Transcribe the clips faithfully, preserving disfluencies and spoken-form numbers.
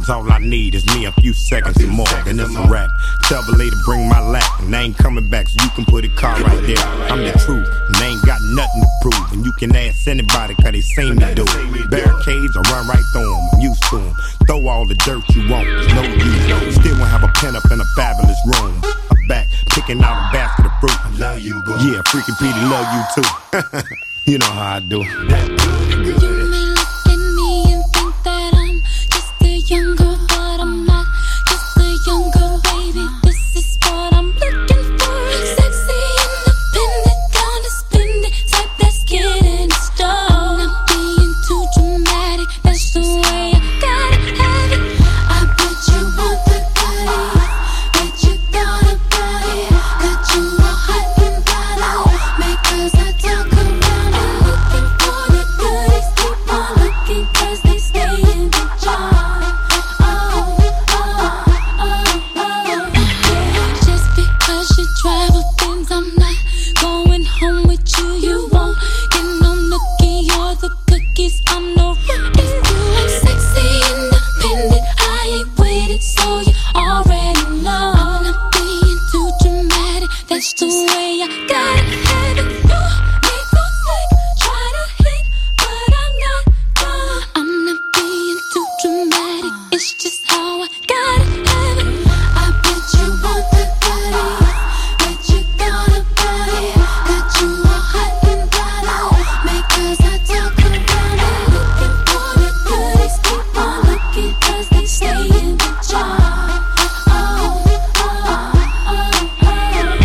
Cause all I need is me a few seconds or more, and it's a wrap. Tell the lady bring my lap, and I ain't coming back, so you can put a car right there. I'm the truth, and they ain't got nothing to prove. And you can ask anybody, cause they seen me do it. Barricades, I run right through them, I'm used to them. Throw all the dirt you want, it's no use. Still won't have a pen up in a fabulous room. I'm back, picking out a basket of fruit. I love you, boo. Yeah, freaking Petey love you too. You know how I do. You may look at me and think that I'm just a young girl, but I'm not just a young girl, baby. This is what I'm looking for. Sexy, independent, down to spend it, type that's getting started. Not being too dramatic, that's the way I gotta have it. I bet you want the goodies, bet you thought about it. Got you all hot and bothered, because I talk around it. Looking for the goodies, keep on looking, cause they stay in the jar. Oh, oh, oh, oh, yeah. Just because you travel things, I'm not going home with you. You won't get no nookie or the cookies. I'm no rookie. I'm sexy, independent, I ain't waiting, so you already know. I'm not being too dramatic, that's the way I gotta have it. You make no slick, try to hit, but I'm not done. I'm not being too dramatic, it's just how I gotta have it. I bet you want the goodies, bet you thought about it. Got you all hot and bothered, because I talk around it. Looking for the goodies, keep on looking, cause they stay in the jar. Oh, oh, oh, oh,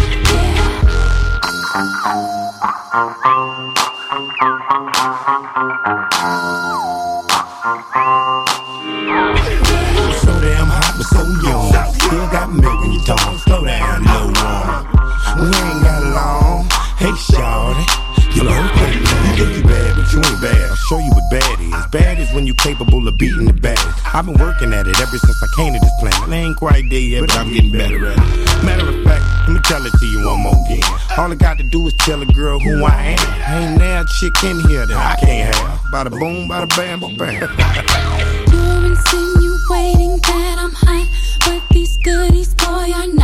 yeah. So damn hot, but so young. Still got milk in your tongue. Slow down, little one. We ain't got long. Hey, shawty. You know, you think you bad, but you ain't bad. I'll show you what bad is. Bad is when you capable of beating the baddest. I've been working at it ever since I came to this planet. I ain't quite there yet, but I'm getting better at it. Matter of fact, let me tell it to you one more again. All I got to do is tell a girl who I am. Ain't now a chick in here that I can't have. Bada boom, bada bam, bada bam. You're insinuating that I'm hot, but these goodies, boy, are not.